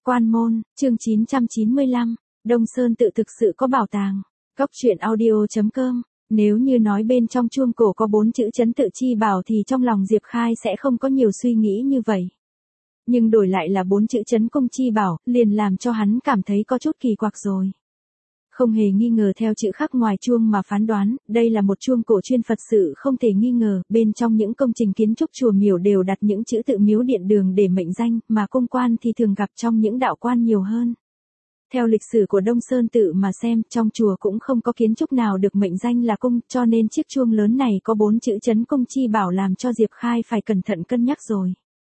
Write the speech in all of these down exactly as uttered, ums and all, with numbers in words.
Quan môn, chương chín trăm chín mươi lăm, Đông Sơn tự thực sự có bảo tàng. Cốc truyện audio chấm com. Nếu như nói bên trong chuông cổ có bốn chữ trấn tự chi bảo thì trong lòng Diệp Khai sẽ không có nhiều suy nghĩ như vậy. Nhưng đổi lại là bốn chữ trấn cung chi bảo, liền làm cho hắn cảm thấy có chút kỳ quặc rồi. Không hề nghi ngờ theo chữ khắc ngoài chuông mà phán đoán, đây là một chuông cổ chuyên Phật sự không thể nghi ngờ, bên trong những công trình kiến trúc chùa miểu đều đặt những chữ tự miếu điện đường để mệnh danh, mà cung quan thì thường gặp trong những đạo quan nhiều hơn. Theo lịch sử của Đông Sơn tự mà xem, trong chùa cũng không có kiến trúc nào được mệnh danh là cung, cho nên chiếc chuông lớn này có bốn chữ trấn cung chi bảo làm cho Diệp Khai phải cẩn thận cân nhắc rồi.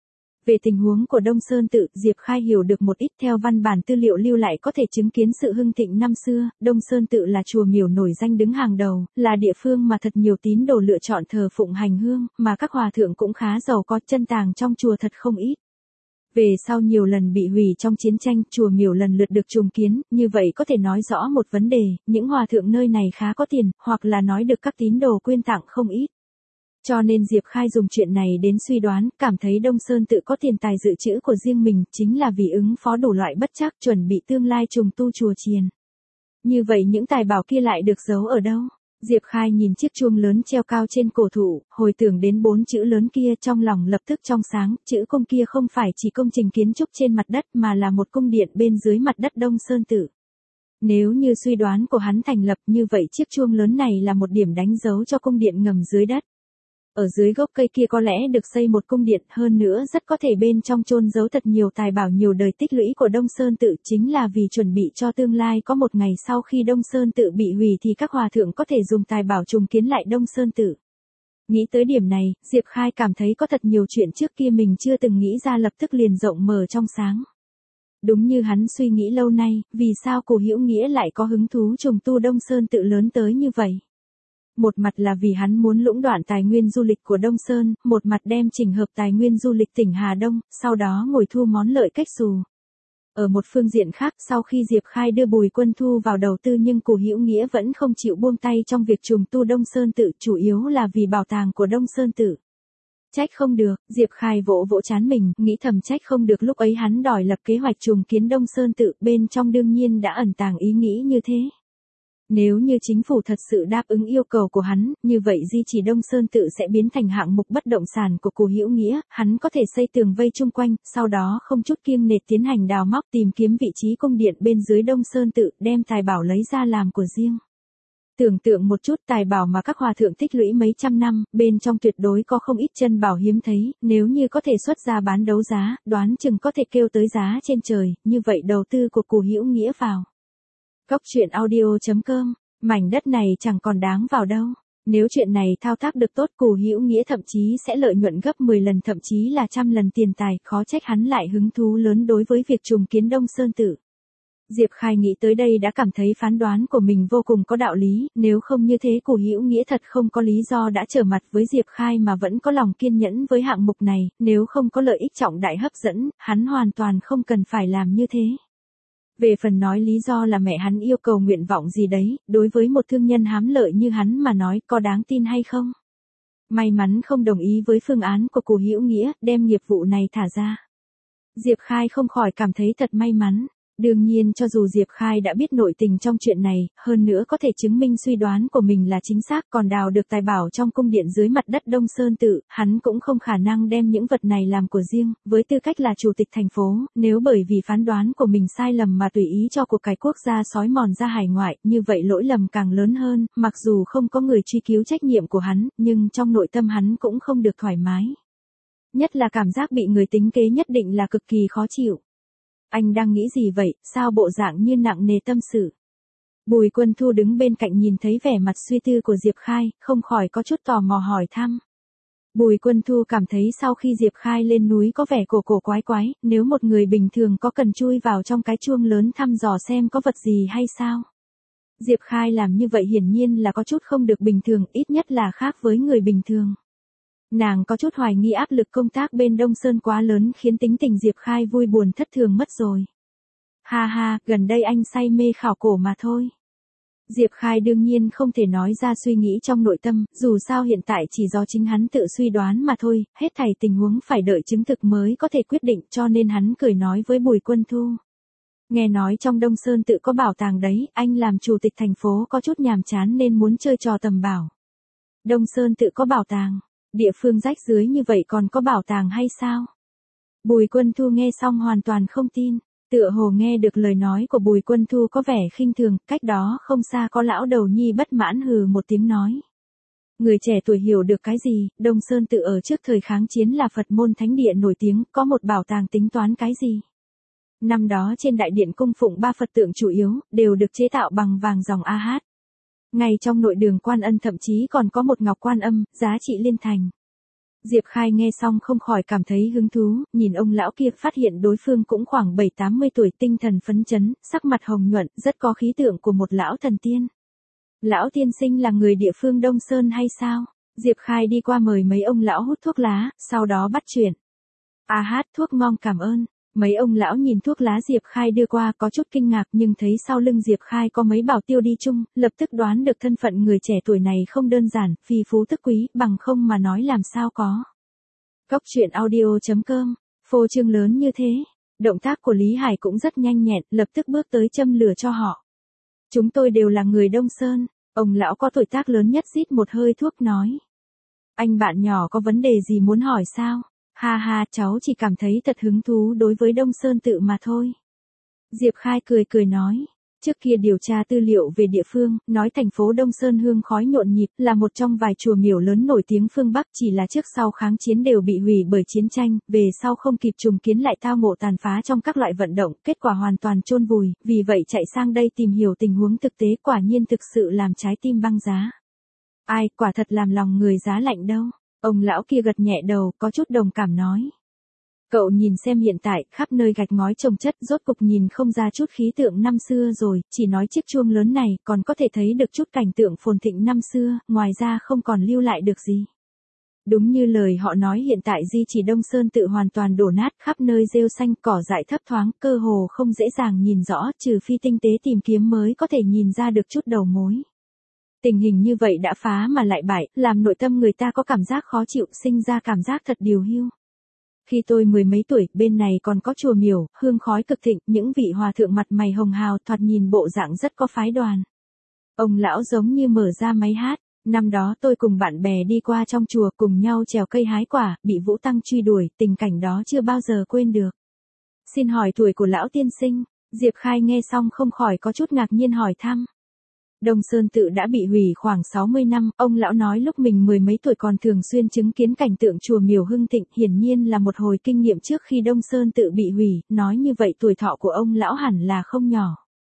Về tình huống của Đông Sơn tự, Diệp Khai hiểu được một ít theo văn bản tư liệu lưu lại có thể chứng kiến sự hưng thịnh năm xưa. Đông Sơn tự là chùa miểu nổi danh đứng hàng đầu, là địa phương mà thật nhiều tín đồ lựa chọn thờ phụng hành hương, mà các hòa thượng cũng khá giàu có, chân tàng trong chùa thật không ít. Về sau nhiều lần bị hủy trong chiến tranh, chùa miểu lần lượt được trùng kiến, như vậy có thể nói rõ một vấn đề, những hòa thượng nơi này khá có tiền, hoặc là nói được các tín đồ quyên tặng không ít. Cho nên Diệp Khai dùng chuyện này đến suy đoán, cảm thấy Đông Sơn tự có tiền tài dự trữ của riêng mình, chính là vì ứng phó đủ loại bất trắc, chuẩn bị tương lai trùng tu chùa chiền. Như vậy những tài bảo kia lại được giấu ở đâu? Diệp Khai nhìn chiếc chuông lớn treo cao trên cổ thụ, hồi tưởng đến bốn chữ lớn kia, trong lòng lập tức trong sáng, chữ cung kia không phải chỉ công trình kiến trúc trên mặt đất mà là một cung điện bên dưới mặt đất Đông Sơn tự. Nếu như suy đoán của hắn thành lập, như vậy chiếc chuông lớn này là một điểm đánh dấu cho cung điện ngầm dưới đất. Ở dưới gốc cây kia có lẽ được xây một cung điện, hơn nữa rất có thể bên trong chôn giấu thật nhiều tài bảo nhiều đời tích lũy của Đông Sơn tự, chính là vì chuẩn bị cho tương lai có một ngày sau khi Đông Sơn tự bị hủy thì các hòa thượng có thể dùng tài bảo trùng kiến lại Đông Sơn tự. Nghĩ tới điểm này, Diệp Khai cảm thấy có thật nhiều chuyện trước kia mình chưa từng nghĩ ra lập tức liền rộng mở trong sáng. Đúng như hắn suy nghĩ lâu nay, vì sao Cổ Hữu Nghĩa lại có hứng thú trùng tu Đông Sơn tự lớn tới như vậy? Một mặt là vì hắn muốn lũng đoạn tài nguyên du lịch của Đông Sơn, một mặt đem chỉnh hợp tài nguyên du lịch tỉnh Hà Đông, sau đó ngồi thu món lợi cách xù. Ở một phương diện khác, sau khi Diệp Khai đưa Bùi Quân Thu vào đầu tư nhưng Cổ Hữu Nghĩa vẫn không chịu buông tay trong việc trùng tu Đông Sơn tự, chủ yếu là vì bảo tàng của Đông Sơn tự. Trách không được, Diệp Khai vỗ vỗ trán mình, nghĩ thầm trách không được lúc ấy hắn đòi lập kế hoạch trùng kiến Đông Sơn tự, bên trong đương nhiên đã ẩn tàng ý nghĩ như thế. Nếu như chính phủ thật sự đáp ứng yêu cầu của hắn, như vậy di chỉ Đông Sơn tự sẽ biến thành hạng mục bất động sản của Cổ Hữu Nghĩa, hắn có thể xây tường vây chung quanh, sau đó không chút kiêng nể tiến hành đào móc tìm kiếm vị trí cung điện bên dưới Đông Sơn tự, đem tài bảo lấy ra làm của riêng. Tưởng tượng một chút, tài bảo mà các hòa thượng tích lũy mấy trăm năm, bên trong tuyệt đối có không ít chân bảo hiếm thấy, nếu như có thể xuất ra bán đấu giá, đoán chừng có thể kêu tới giá trên trời, như vậy đầu tư của Cổ Hữu Nghĩa vào. Cốc truyện audio chấm com, mảnh đất này chẳng còn đáng vào đâu. Nếu chuyện này thao tác được tốt, Cổ Hữu Nghĩa thậm chí sẽ lợi nhuận gấp mười lần thậm chí là trăm lần tiền tài, khó trách hắn lại hứng thú lớn đối với việc trùng kiến Đông Sơn tự. Diệp Khai nghĩ tới đây đã cảm thấy phán đoán của mình vô cùng có đạo lý, nếu không như thế Cổ Hữu Nghĩa thật không có lý do đã trở mặt với Diệp Khai mà vẫn có lòng kiên nhẫn với hạng mục này, nếu không có lợi ích trọng đại hấp dẫn, hắn hoàn toàn không cần phải làm như thế. Về phần nói lý do là mẹ hắn yêu cầu nguyện vọng gì đấy, đối với một thương nhân hám lợi như hắn mà nói có đáng tin hay không? May mắn không đồng ý với phương án của Cổ Hữu Nghĩa, đem nghiệp vụ này thả ra. Diệp Khai không khỏi cảm thấy thật may mắn. Đương nhiên cho dù Diệp Khai đã biết nội tình trong chuyện này, hơn nữa có thể chứng minh suy đoán của mình là chính xác, còn đào được tài bảo trong cung điện dưới mặt đất Đông Sơn tự, hắn cũng không khả năng đem những vật này làm của riêng, với tư cách là chủ tịch thành phố, nếu bởi vì phán đoán của mình sai lầm mà tùy ý cho cuộc cải quốc gia xói mòn ra hải ngoại, như vậy lỗi lầm càng lớn hơn, mặc dù không có người truy cứu trách nhiệm của hắn, nhưng trong nội tâm hắn cũng không được thoải mái. Nhất là cảm giác bị người tính kế nhất định là cực kỳ khó chịu. Anh đang nghĩ gì vậy, sao bộ dạng như nặng nề tâm sự? Bùi Quân Thu đứng bên cạnh nhìn thấy vẻ mặt suy tư của Diệp Khai, không khỏi có chút tò mò hỏi thăm. Bùi Quân Thu cảm thấy sau khi Diệp Khai lên núi có vẻ cổ cổ quái quái, nếu một người bình thường có cần chui vào trong cái chuông lớn thăm dò xem có vật gì hay sao? Diệp Khai làm như vậy hiển nhiên là có chút không được bình thường, ít nhất là khác với người bình thường. Nàng có chút hoài nghi áp lực công tác bên Đông Sơn quá lớn khiến tính tình Diệp Khai vui buồn thất thường mất rồi. Ha ha, gần đây anh say mê khảo cổ mà thôi. Diệp Khai đương nhiên không thể nói ra suy nghĩ trong nội tâm, dù sao hiện tại chỉ do chính hắn tự suy đoán mà thôi, hết thảy tình huống phải đợi chứng thực mới có thể quyết định, cho nên hắn cười nói với Bùi Quân Thu. Nghe nói trong Đông Sơn tự có bảo tàng đấy, anh làm chủ tịch thành phố có chút nhàm chán nên muốn chơi trò tầm bảo. Đông Sơn tự có bảo tàng, địa phương rách dưới như vậy còn có bảo tàng hay sao? Bùi Quân Thu nghe xong hoàn toàn không tin. Tựa hồ nghe được lời nói của Bùi Quân Thu có vẻ khinh thường, cách đó không xa có lão đầu nhi bất mãn hừ một tiếng nói. Người trẻ tuổi hiểu được cái gì, Đông Sơn tự ở trước thời kháng chiến là Phật môn thánh địa nổi tiếng, có một bảo tàng tính toán cái gì. Năm đó trên đại điện cung phụng ba Phật tượng chủ yếu, đều được chế tạo bằng vàng dòng a hát. Ngay trong nội đường Quan Ân thậm chí còn có một ngọc quan âm, giá trị liên thành. Diệp Khai nghe xong không khỏi cảm thấy hứng thú, nhìn ông lão kia phát hiện đối phương cũng khoảng bảy tám mươi tuổi, tinh thần phấn chấn, sắc mặt hồng nhuận, rất có khí tượng của một lão thần tiên. Lão tiên sinh là người địa phương Đông Sơn hay sao? Diệp Khai đi qua mời mấy ông lão hút thuốc lá, sau đó bắt chuyện. A hát thuốc ngon cảm ơn. Mấy ông lão nhìn thuốc lá Diệp Khai đưa qua có chút kinh ngạc nhưng thấy sau lưng Diệp Khai có mấy bảo tiêu đi chung, lập tức đoán được thân phận người trẻ tuổi này không đơn giản, phi phú tức quý, bằng không mà nói làm sao có. Góc truyện audio chấm com, phô trương lớn như thế, động tác của Lý Hải cũng rất nhanh nhẹn, lập tức bước tới châm lửa cho họ. Chúng tôi đều là người Đông Sơn, ông lão có tuổi tác lớn nhất rít một hơi thuốc nói. Anh bạn nhỏ có vấn đề gì muốn hỏi sao? Ha ha, cháu chỉ cảm thấy thật hứng thú đối với Đông Sơn tự mà thôi. Diệp Khai cười cười nói, trước kia điều tra tư liệu về địa phương, nói thành phố Đông Sơn hương khói nhộn nhịp, là một trong vài chùa miếu lớn nổi tiếng phương Bắc, chỉ là trước sau kháng chiến đều bị hủy bởi chiến tranh, về sau không kịp trùng kiến lại tao ngộ tàn phá trong các loại vận động, kết quả hoàn toàn chôn vùi, vì vậy chạy sang đây tìm hiểu tình huống thực tế, quả nhiên thực sự làm trái tim băng giá. Ai, quả thật làm lòng người giá lạnh đâu. Ông lão kia gật nhẹ đầu, có chút đồng cảm nói. Cậu nhìn xem hiện tại, khắp nơi gạch ngói chồng chất, rốt cục nhìn không ra chút khí tượng năm xưa rồi, chỉ nói chiếc chuông lớn này, còn có thể thấy được chút cảnh tượng phồn thịnh năm xưa, ngoài ra không còn lưu lại được gì. Đúng như lời họ nói hiện tại di chỉ Đông Sơn tự hoàn toàn đổ nát, khắp nơi rêu xanh, cỏ dại thấp thoáng, cơ hồ không dễ dàng nhìn rõ, trừ phi tinh tế tìm kiếm mới có thể nhìn ra được chút đầu mối. Tình hình như vậy đã phá mà lại bại, làm nội tâm người ta có cảm giác khó chịu, sinh ra cảm giác thật điều hiu. Khi tôi mười mấy tuổi, bên này còn có chùa miểu, hương khói cực thịnh, những vị hòa thượng mặt mày hồng hào thoạt nhìn bộ dạng rất có phái đoàn. Ông lão giống như mở ra máy hát, năm đó tôi cùng bạn bè đi qua trong chùa cùng nhau trèo cây hái quả, bị Vũ Tăng truy đuổi, tình cảnh đó chưa bao giờ quên được. Xin hỏi tuổi của lão tiên sinh, Diệp Khai nghe xong không khỏi có chút ngạc nhiên hỏi thăm. Đông Sơn tự đã bị hủy khoảng sáu mươi năm, ông lão nói lúc mình mười mấy tuổi còn thường xuyên chứng kiến cảnh tượng chùa miểu hưng thịnh, hiển nhiên là một hồi kinh nghiệm trước khi Đông Sơn tự bị hủy, nói như vậy tuổi thọ của ông lão hẳn là không nhỏ.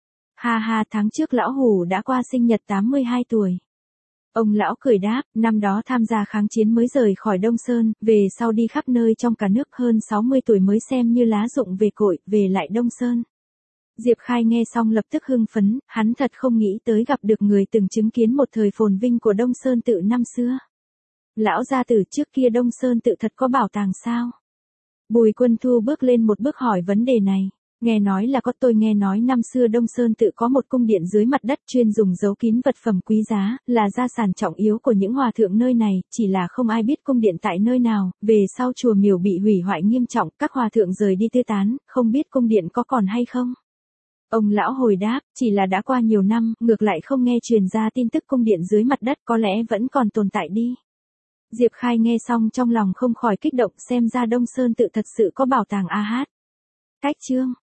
Ha ha, tháng trước lão Hủ đã qua sinh nhật tám mươi hai tuổi. Ông lão cười đáp, năm đó tham gia kháng chiến mới rời khỏi Đông Sơn, về sau đi khắp nơi trong cả nước, hơn sáu mươi tuổi mới xem như lá rụng về cội, về lại Đông Sơn. Diệp Khai nghe xong lập tức hưng phấn, hắn thật không nghĩ tới gặp được người từng chứng kiến một thời phồn vinh của Đông Sơn tự năm xưa. Lão gia tử, trước kia Đông Sơn tự thật có bảo tàng sao? Bùi Quân Thu bước lên một bước hỏi vấn đề này. Nghe nói là có, tôi nghe nói năm xưa Đông Sơn tự có một cung điện dưới mặt đất chuyên dùng giấu kín vật phẩm quý giá, là gia sản trọng yếu của những hòa thượng nơi này, chỉ là không ai biết cung điện tại nơi nào, về sau chùa miểu bị hủy hoại nghiêm trọng, các hòa thượng rời đi tư tán, không biết cung điện có còn hay không? Ông lão hồi đáp, chỉ là đã qua nhiều năm, ngược lại không nghe truyền ra tin tức cung điện dưới mặt đất, có lẽ vẫn còn tồn tại đi. Diệp Khai nghe xong trong lòng không khỏi kích động, xem ra Đông Sơn tự thật sự có bảo tàng a hát. Cách chương